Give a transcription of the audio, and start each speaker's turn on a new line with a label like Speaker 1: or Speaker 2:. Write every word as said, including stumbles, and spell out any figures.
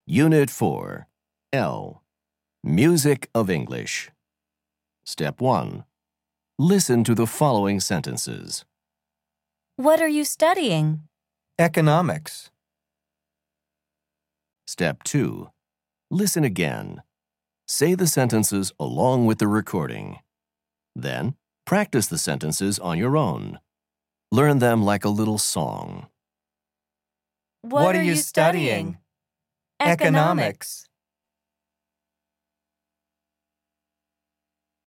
Speaker 1: Unit four, L. Music of English. Step one. Listen to the following sentences.
Speaker 2: What are you studying?
Speaker 3: Economics.
Speaker 1: Step two. Listen again. Say the sentences along with the recording. Then, practice the sentences on your own. Learn them like a little song.
Speaker 2: What,
Speaker 3: What are you studying? Economics.